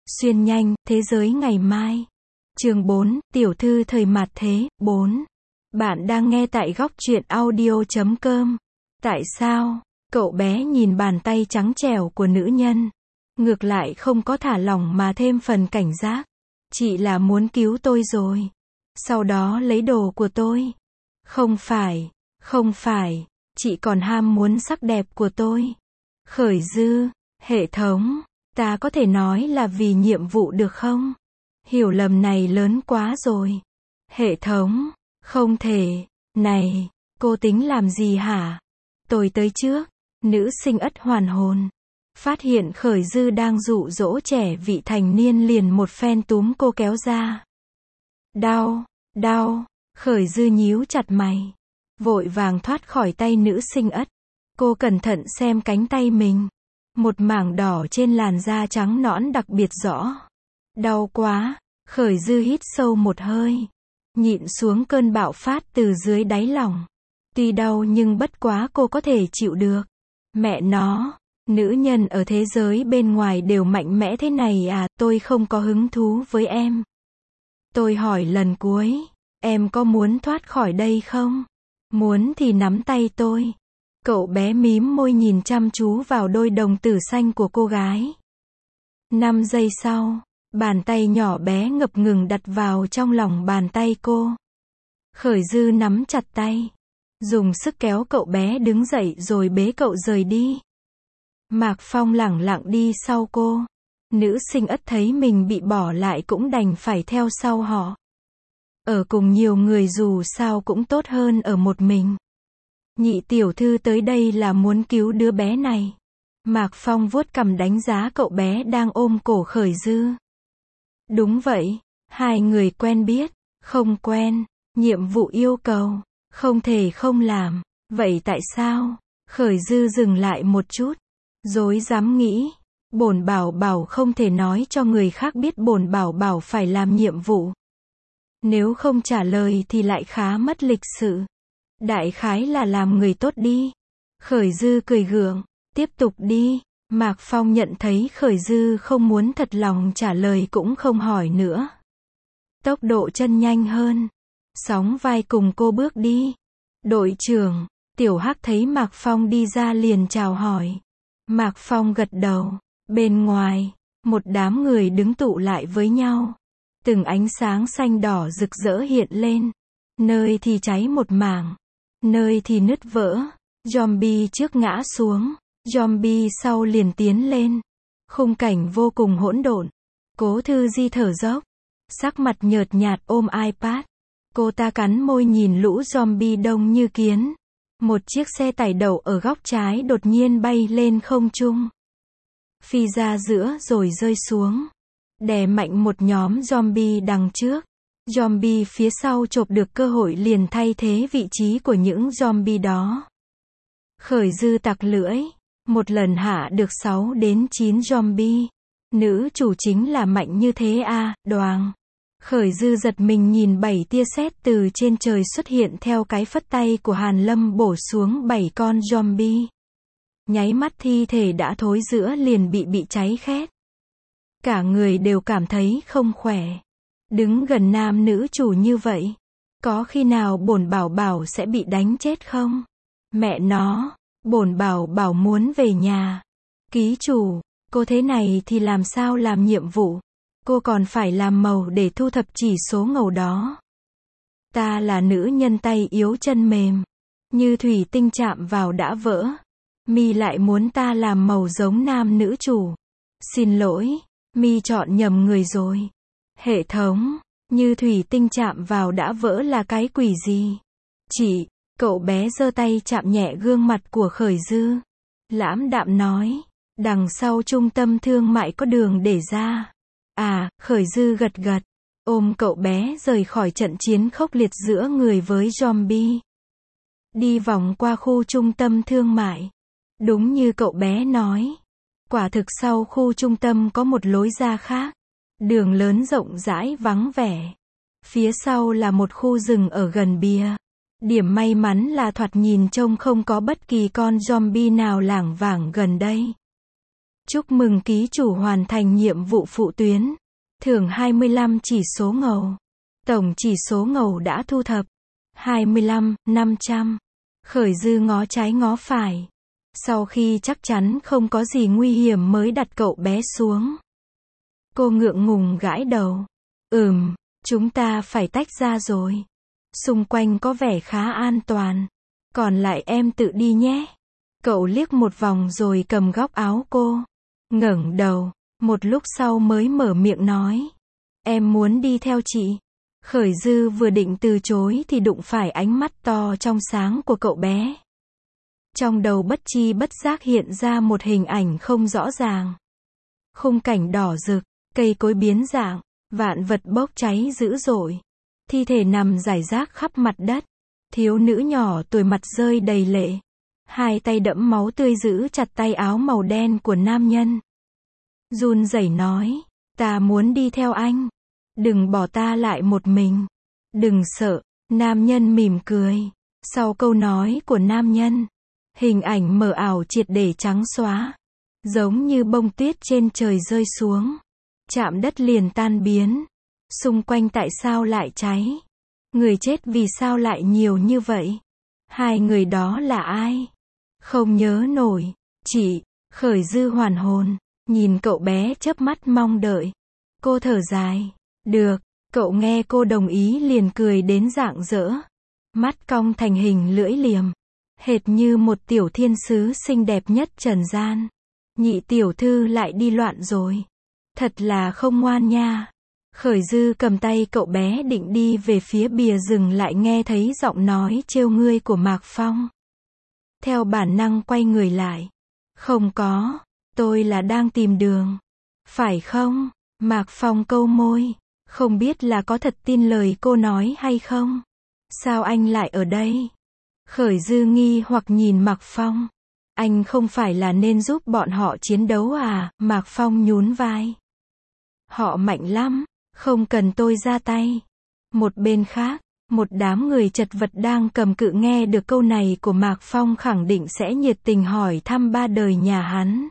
Xuyên nhanh, thế giới ngày mai. Chương 4, tiểu thư thời mạt thế, 4. Bạn đang nghe tại góc truyện audio.com. Tại sao? Cậu bé nhìn bàn tay trắng trẻo của nữ nhân. Ngược lại không có thả lỏng mà thêm phần cảnh giác. Chị là muốn cứu tôi rồi. Sau đó lấy đồ của tôi. Không phải, chị còn ham muốn sắc đẹp của tôi. Khởi Dư, hệ thống, ta có thể nói là vì nhiệm vụ được không? Hiểu lầm này lớn quá rồi. Hệ thống, không thể, này, cô tính làm gì hả? Tôi tới trước. Nữ sinh ất hoàn hồn. Phát hiện Khởi Dư đang dụ dỗ trẻ vị thành niên liền một phen túm cô kéo ra. Đau, Khởi Dư nhíu chặt mày. Vội vàng thoát khỏi tay nữ sinh ất. Cô cẩn thận xem cánh tay mình. Một mảng đỏ trên làn da trắng nõn đặc biệt rõ. Đau quá, Khởi Dư hít sâu một hơi. Nhịn xuống cơn bạo phát từ dưới đáy lòng. Tuy đau nhưng bất quá cô có thể chịu được. Mẹ nó, nữ nhân ở thế giới bên ngoài đều mạnh mẽ thế này à, tôi không có hứng thú với em. Tôi hỏi lần cuối, em có muốn thoát khỏi đây không? Muốn thì nắm tay tôi. Cậu bé mím môi nhìn chăm chú vào đôi đồng tử xanh của cô gái. 5 giây sau, bàn tay nhỏ bé ngập ngừng đặt vào trong lòng bàn tay cô. Khởi Dư nắm chặt tay. Dùng sức kéo cậu bé đứng dậy rồi bế cậu rời đi. Mạc Phong lẳng lặng đi sau cô. Nữ sinh ất thấy mình bị bỏ lại cũng đành phải theo sau họ. Ở cùng nhiều người dù sao cũng tốt hơn ở một mình. Nhị tiểu thư tới đây là muốn cứu đứa bé này. Mạc Phong vuốt cằm đánh giá cậu bé đang ôm cổ Khởi Dư. Đúng vậy, hai người quen biết, không quen, nhiệm vụ yêu cầu, không thể không làm. Vậy tại sao? Khởi Dư dừng lại một chút, rối rắm nghĩ. Bổn bảo bảo không thể nói cho người khác biết bổn bảo bảo phải làm nhiệm vụ. Nếu không trả lời thì lại khá mất lịch sự. Đại khái là làm người tốt đi. Khởi Dư cười gượng, tiếp tục đi. Mạc Phong nhận thấy Khởi Dư không muốn thật lòng trả lời cũng không hỏi nữa. Tốc độ chân nhanh hơn. Sóng vai cùng cô bước đi. Đội trưởng, Tiểu Hắc thấy Mạc Phong đi ra liền chào hỏi. Mạc Phong gật đầu. Bên ngoài, một đám người đứng tụ lại với nhau. Từng ánh sáng xanh đỏ rực rỡ hiện lên. Nơi thì cháy một mảng, nơi thì nứt vỡ. Zombie trước ngã xuống, zombie sau liền tiến lên. Khung cảnh vô cùng hỗn độn. Cố Thư Di thở dốc, sắc mặt nhợt nhạt ôm iPad. Cô ta cắn môi nhìn lũ zombie đông như kiến. Một chiếc xe tải đậu ở góc trái đột nhiên bay lên không trung. Phi ra giữa rồi rơi xuống. Đè mạnh một nhóm zombie đằng trước. Zombie phía sau chộp được cơ hội liền thay thế vị trí của những zombie đó. Khởi Dư tặc lưỡi. Một lần hạ được 6 đến 9 zombie. Nữ chủ chính là mạnh như thế à, đoàng. Khởi Dư giật mình nhìn 7 tia sét từ trên trời xuất hiện theo cái phất tay của Hàn Lâm bổ xuống 7 con zombie. Nháy mắt thi thể đã thối rữa liền bị cháy khét. Cả người đều cảm thấy không khỏe. Đứng gần nam nữ chủ như vậy, có khi nào bổn bảo bảo sẽ bị đánh chết không? Mẹ nó, bổn bảo bảo muốn về nhà. Ký chủ, cô thế này thì làm sao làm nhiệm vụ? Cô còn phải làm màu để thu thập chỉ số ngầu đó. Ta là nữ nhân tay yếu chân mềm. Như thủy tinh chạm vào đã vỡ. Mi lại muốn ta làm màu giống nam nữ chủ. Xin lỗi, Mi chọn nhầm người rồi. Hệ thống, như thủy tinh chạm vào đã vỡ là cái quỷ gì? Chị, cậu bé giơ tay chạm nhẹ gương mặt của Khởi Dư. Lãm đạm nói, đằng sau trung tâm thương mại có đường để ra. À, Khởi Dư gật gật, ôm cậu bé rời khỏi trận chiến khốc liệt giữa người với zombie. Đi vòng qua khu trung tâm thương mại. Đúng như cậu bé nói. Quả thực sau khu trung tâm có một lối ra khác. Đường lớn rộng rãi vắng vẻ. Phía sau là một khu rừng ở gần bia. Điểm may mắn là thoạt nhìn trông không có bất kỳ con zombie nào lảng vảng gần đây. Chúc mừng ký chủ hoàn thành nhiệm vụ phụ tuyến. Thưởng 25 chỉ số ngầu. Tổng chỉ số ngầu đã thu thập 25.500. Khởi Dư ngó trái ngó phải. Sau khi chắc chắn không có gì nguy hiểm mới đặt cậu bé xuống. Cô ngượng ngùng gãi đầu. Chúng ta phải tách ra rồi. Xung quanh có vẻ khá an toàn. Còn lại em tự đi nhé. Cậu liếc một vòng rồi cầm góc áo cô. Ngẩng đầu. Một lúc sau mới mở miệng nói. Em muốn đi theo chị. Khởi Dư vừa định từ chối thì đụng phải ánh mắt to trong sáng của cậu bé. Trong đầu bất chi bất giác hiện ra một hình ảnh không rõ ràng. Khung cảnh đỏ rực, cây cối biến dạng, vạn vật bốc cháy dữ dội. Thi thể nằm rải rác khắp mặt đất. Thiếu nữ nhỏ tuổi mặt rơi đầy lệ. Hai tay đẫm máu tươi giữ chặt tay áo màu đen của nam nhân. Run rẩy nói, ta muốn đi theo anh. Đừng bỏ ta lại một mình. Đừng sợ, nam nhân mỉm cười. Sau câu nói của nam nhân, hình ảnh mờ ảo triệt để trắng xóa. Giống như bông tuyết trên trời rơi xuống. Chạm đất liền tan biến. Xung quanh tại sao lại cháy? Người chết vì sao lại nhiều như vậy? Hai người đó là ai? Không nhớ nổi. Chị, Khởi Dư hoàn hồn, nhìn cậu bé chớp mắt mong đợi. Cô thở dài. Được, cậu nghe cô đồng ý liền cười đến rạng rỡ. Mắt cong thành hình lưỡi liềm. Hệt như một tiểu thiên sứ xinh đẹp nhất trần gian. Nhị tiểu thư lại đi loạn rồi. Thật là không ngoan nha. Khởi Dư cầm tay cậu bé định đi về phía bìa rừng lại nghe thấy giọng nói trêu ngươi của Mạc Phong. Theo bản năng quay người lại. Không có, tôi là đang tìm đường. Phải không? Mạc Phong câu môi. Không biết là có thật tin lời cô nói hay không? Sao anh lại ở đây? Khởi Dư nghi hoặc nhìn Mạc Phong. Anh không phải là nên giúp bọn họ chiến đấu à? Mạc Phong nhún vai. Họ mạnh lắm, không cần tôi ra tay. Một bên khác, một đám người chật vật đang cầm cự nghe được câu này của Mạc Phong khẳng định sẽ nhiệt tình hỏi thăm ba đời nhà hắn.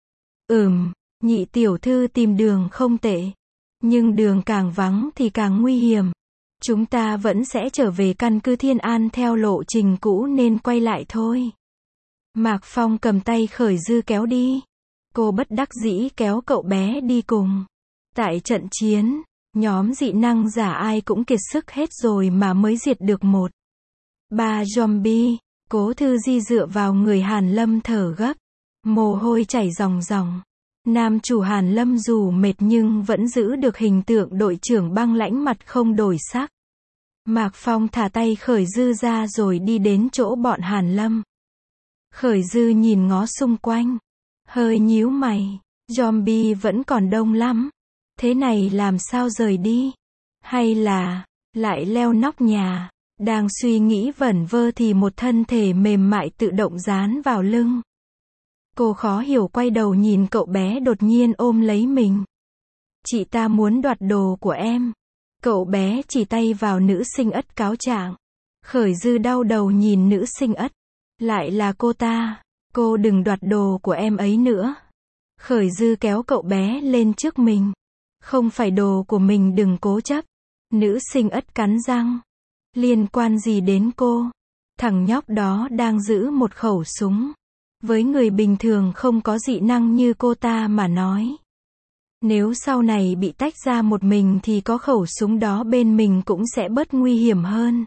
Nhị tiểu thư tìm đường không tệ. Nhưng đường càng vắng thì càng nguy hiểm. Chúng ta vẫn sẽ trở về căn cứ Thiên An theo lộ trình cũ nên quay lại thôi. Mạc Phong cầm tay Khởi Dư kéo đi. Cô bất đắc dĩ kéo cậu bé đi cùng. Tại trận chiến, nhóm dị năng giả ai cũng kiệt sức hết rồi mà mới diệt được một. Ba zombie, Cố Thư Di dựa vào người Hàn Lâm thở gấp. Mồ hôi chảy ròng ròng. Nam chủ Hàn Lâm dù mệt nhưng vẫn giữ được hình tượng đội trưởng băng lãnh mặt không đổi sắc. Mạc Phong thả tay Khởi Dư ra rồi đi đến chỗ bọn Hàn Lâm. Khởi Dư nhìn ngó xung quanh. Hơi nhíu mày. Zombie vẫn còn đông lắm. Thế này làm sao rời đi? Hay là lại leo nóc nhà? Đang suy nghĩ vẩn vơ thì một thân thể mềm mại tự động dán vào lưng. Cô khó hiểu quay đầu nhìn cậu bé đột nhiên ôm lấy mình. Chị ta muốn đoạt đồ của em. Cậu bé chỉ tay vào nữ sinh ất cáo trạng. Khởi Dư đau đầu nhìn nữ sinh ất. Lại là cô ta. Cô đừng đoạt đồ của em ấy nữa. Khởi Dư kéo cậu bé lên trước mình. Không phải đồ của mình đừng cố chấp. Nữ sinh ất cắn răng. Liên quan gì đến cô? Thằng nhóc đó đang giữ một khẩu súng. Với người bình thường không có dị năng như cô ta mà nói. Nếu sau này bị tách ra một mình thì có khẩu súng đó bên mình cũng sẽ bớt nguy hiểm hơn.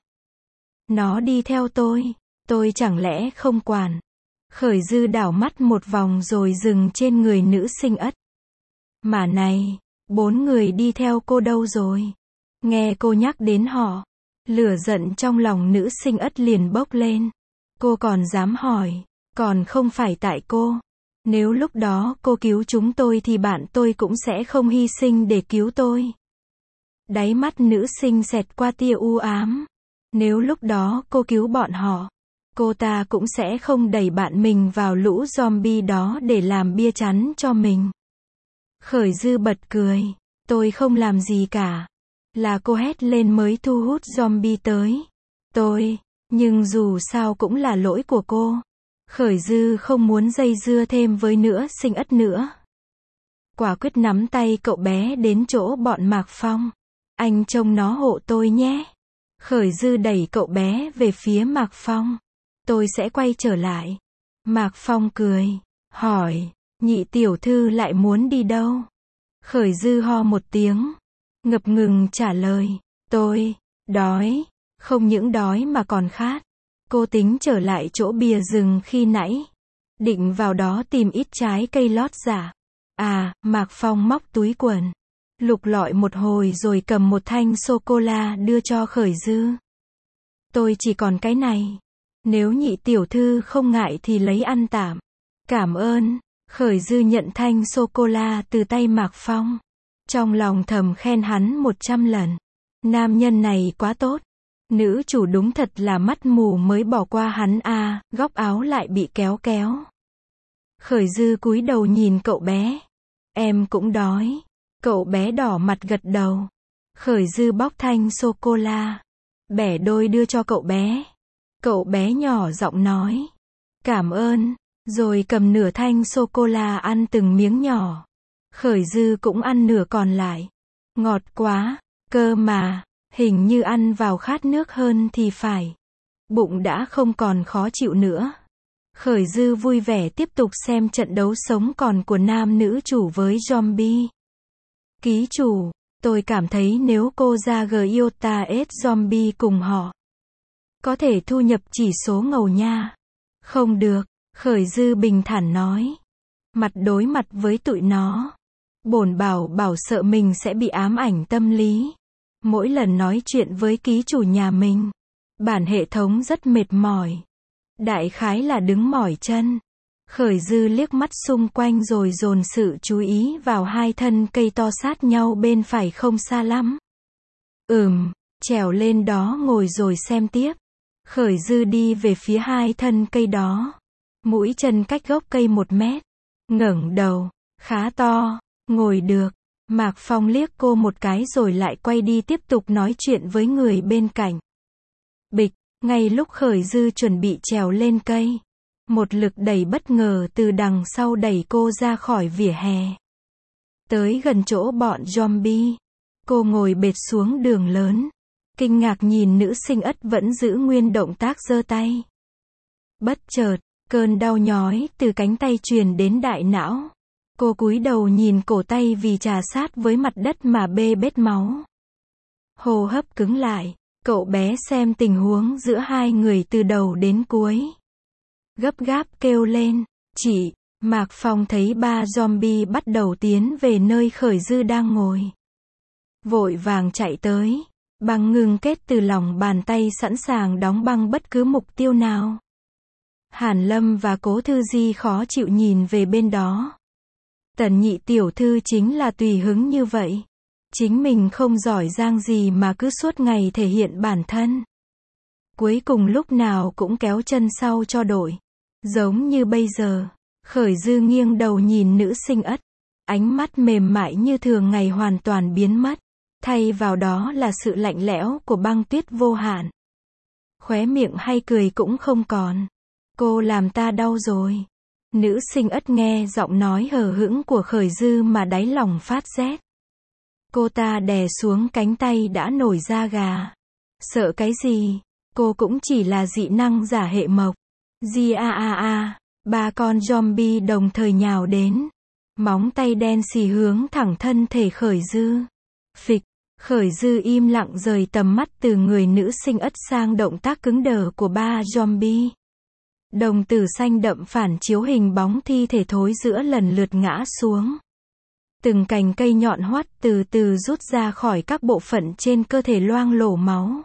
Nó đi theo tôi chẳng lẽ không quản. Khởi Dư đảo mắt một vòng rồi dừng trên người nữ sinh ất. Mà này, 4 người đi theo cô đâu rồi? Nghe cô nhắc đến họ, lửa giận trong lòng nữ sinh ất liền bốc lên. Cô còn dám hỏi, còn không phải tại cô. Nếu lúc đó cô cứu chúng tôi thì bạn tôi cũng sẽ không hy sinh để cứu tôi. Đáy mắt nữ sinh xẹt qua tia u ám. Nếu lúc đó cô cứu bọn họ, cô ta cũng sẽ không đẩy bạn mình vào lũ zombie đó để làm bia chắn cho mình. Khởi Dư bật cười. Tôi không làm gì cả. Là cô hét lên mới thu hút zombie tới. Nhưng dù sao cũng là lỗi của cô. Khởi Dư không muốn dây dưa thêm với Nữ Sinh Ất nữa. Quả quyết nắm tay cậu bé đến chỗ bọn Mạc Phong. Anh trông nó hộ tôi nhé. Khởi Dư đẩy cậu bé về phía Mạc Phong. Tôi sẽ quay trở lại. Mạc Phong cười, hỏi, nhị tiểu thư lại muốn đi đâu? Khởi Dư ho một tiếng, ngập ngừng trả lời, tôi, đói, không những đói mà còn khát. Cô tính trở lại chỗ bìa rừng khi nãy. Định vào đó tìm ít trái cây lót dạ. À, Mạc Phong móc túi quần. Lục lọi một hồi rồi cầm một thanh sô-cô-la đưa cho Khởi Dư. Tôi chỉ còn cái này. Nếu nhị tiểu thư không ngại thì lấy ăn tạm. Cảm ơn. Khởi Dư nhận thanh sô-cô-la từ tay Mạc Phong. Trong lòng thầm khen hắn 100 lần. Nam nhân này quá tốt. Nữ chủ đúng thật là mắt mù mới bỏ qua hắn à, góc áo lại bị kéo kéo. Khởi Dư cúi đầu nhìn cậu bé. Em cũng đói. Cậu bé đỏ mặt gật đầu. Khởi Dư bóc thanh sô-cô-la. Bẻ đôi đưa cho cậu bé. Cậu bé nhỏ giọng nói. Cảm ơn. Rồi cầm nửa thanh sô-cô-la ăn từng miếng nhỏ. Khởi Dư cũng ăn nửa còn lại. Ngọt quá. Cơ mà. Hình như ăn vào khát nước hơn thì phải. Bụng đã không còn khó chịu nữa. Khởi Dư vui vẻ tiếp tục xem trận đấu sống còn của nam nữ chủ với zombie. Ký chủ, tôi cảm thấy nếu cô ra Giota S zombie cùng họ, có thể thu nhập chỉ số ngầu nha. Không được, Khởi Dư bình thản nói. Mặt đối mặt với tụi nó. Bổn bảo sợ mình sẽ bị ám ảnh tâm lý. Mỗi lần nói chuyện với ký chủ nhà mình, bản hệ thống rất mệt mỏi. Đại khái là đứng mỏi chân. Khởi Dư liếc mắt xung quanh rồi dồn sự chú ý vào hai thân cây to sát nhau bên phải không xa lắm. Trèo lên đó ngồi rồi xem tiếp. Khởi Dư đi về phía hai thân cây đó. Mũi chân cách gốc cây 1 mét. Ngẩng đầu, khá to, ngồi được. Mạc Phong liếc cô một cái rồi lại quay đi tiếp tục nói chuyện với người bên cạnh. Bịch, ngay lúc Khởi Dư chuẩn bị trèo lên cây, một lực đẩy bất ngờ từ đằng sau đẩy cô ra khỏi vỉa hè. Tới gần chỗ bọn zombie, cô ngồi bệt xuống đường lớn, kinh ngạc nhìn Nữ Sinh Ất vẫn giữ nguyên động tác giơ tay. Bất chợt, cơn đau nhói từ cánh tay truyền đến đại não. Cô cúi đầu nhìn cổ tay vì chà sát với mặt đất mà bê bết máu. Hô hấp cứng lại, cậu bé xem tình huống giữa hai người từ đầu đến cuối. Gấp gáp kêu lên, chị. Mạc Phong thấy 3 zombie bắt đầu tiến về nơi Khởi Dư đang ngồi. Vội vàng chạy tới, băng ngưng kết từ lòng bàn tay sẵn sàng đóng băng bất cứ mục tiêu nào. Hàn Lâm và Cố Thư Di khó chịu nhìn về bên đó. Tần nhị tiểu thư chính là tùy hứng như vậy. Chính mình không giỏi giang gì mà cứ suốt ngày thể hiện bản thân. Cuối cùng lúc nào cũng kéo chân sau cho đội. Giống như bây giờ. Khởi Dư nghiêng đầu nhìn Nữ Sinh Ất. Ánh mắt mềm mại như thường ngày hoàn toàn biến mất. Thay vào đó là sự lạnh lẽo của băng tuyết vô hạn. Khóe miệng hay cười cũng không còn. Cô làm ta đau rồi. Nữ Sinh Ất nghe giọng nói hờ hững của Khởi Dư mà đáy lòng phát rét. Cô ta đè xuống cánh tay đã nổi da gà. Sợ cái gì? Cô cũng chỉ là dị năng giả hệ mộc. Gi 3 con zombie đồng thời nhào đến. Móng tay đen xì hướng thẳng thân thể Khởi Dư. Phịch, Khởi Dư im lặng rời tầm mắt từ người Nữ Sinh Ất sang động tác cứng đờ của 3 zombie. Đồng tử xanh đậm phản chiếu hình bóng thi thể thối giữa lần lượt ngã xuống. Từng cành cây nhọn hoắt từ từ rút ra khỏi các bộ phận trên cơ thể loang lổ máu.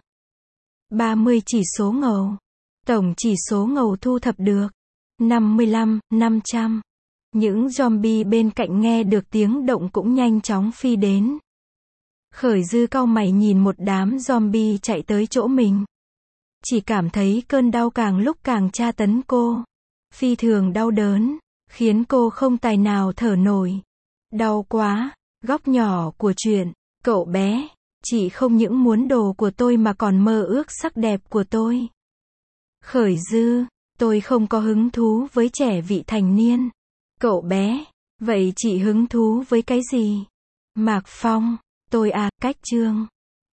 30 chỉ số ngầu. Tổng chỉ số ngầu thu thập được 55, 500. Những zombie bên cạnh nghe được tiếng động cũng nhanh chóng phi đến. Khởi Dư cau mày nhìn một đám zombie chạy tới chỗ mình. Chỉ cảm thấy cơn đau càng lúc càng tra tấn cô. Phi thường đau đớn, khiến cô không tài nào thở nổi. Đau quá, góc nhỏ của chuyện, cậu bé, chị không những muốn đồ của tôi mà còn mơ ước sắc đẹp của tôi. Khởi Dư, Tôi không có hứng thú với trẻ vị thành niên. Cậu bé, vậy chị hứng thú với cái gì? Mạc Phong, tôi à, cách chương.